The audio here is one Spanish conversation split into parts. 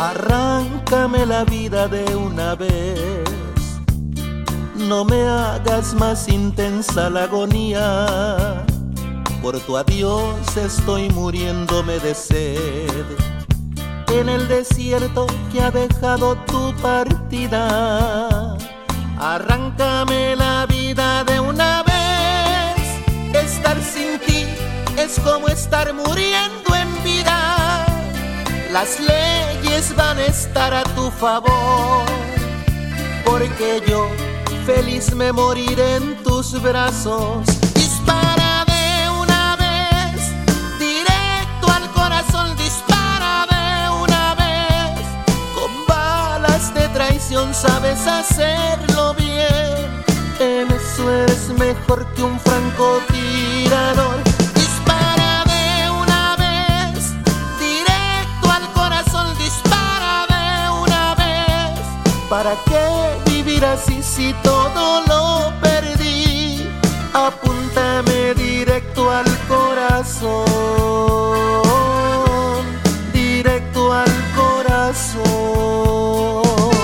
Arráncame la vida de una vez, no me hagas más intensa la agonía. Por tu adiós estoy muriéndome de sed, en el desierto que ha dejado tu partida. Arráncame la vida de una vez, estar sin ti es como estar muriendo en vida. Las leyes van a estar a tu favor, porque yo feliz me moriré en tus brazos. Dispara de una vez, directo al corazón, dispara de una vez. Con balas de traición sabes hacerlo bien, en eso eres mejor que un francotirador. Dispara de una vez, directo al corazón, dispara de una vez. ¿Para qué vivir así si todo lo perdí? Apúntame directo al corazón, directo al corazón.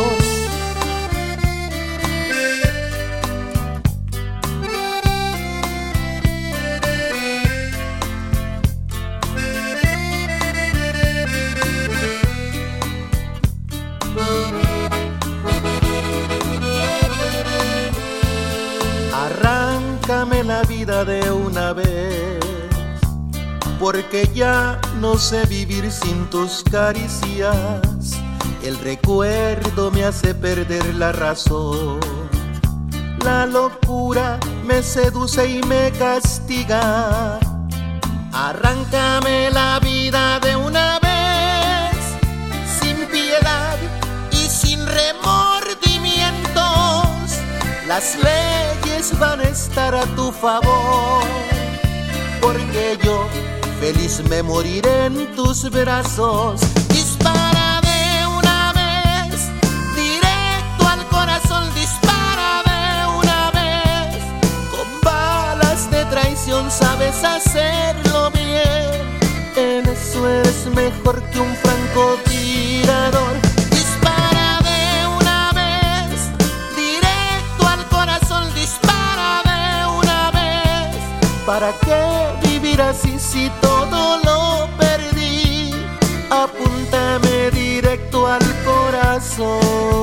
Arráncame la vida de una vez, porque ya no sé vivir sin tus caricias. El recuerdo me hace perder la razón, la locura me seduce y me castiga. Arráncame la vida de una vez, sin piedad y sin remordimientos. Las leyes van a estar a tu favor, porque yo feliz me moriré en tus brazos. Dispara de una vez, directo al corazón, dispara de una vez. Con balas de traición sabes hacerlo bien, en eso eres mejor que un francotirador. Dispara de una vez, directo al corazón, dispara de una vez. ¿Para qué vivir así si todo lo perdí? Apúntame directo al corazón.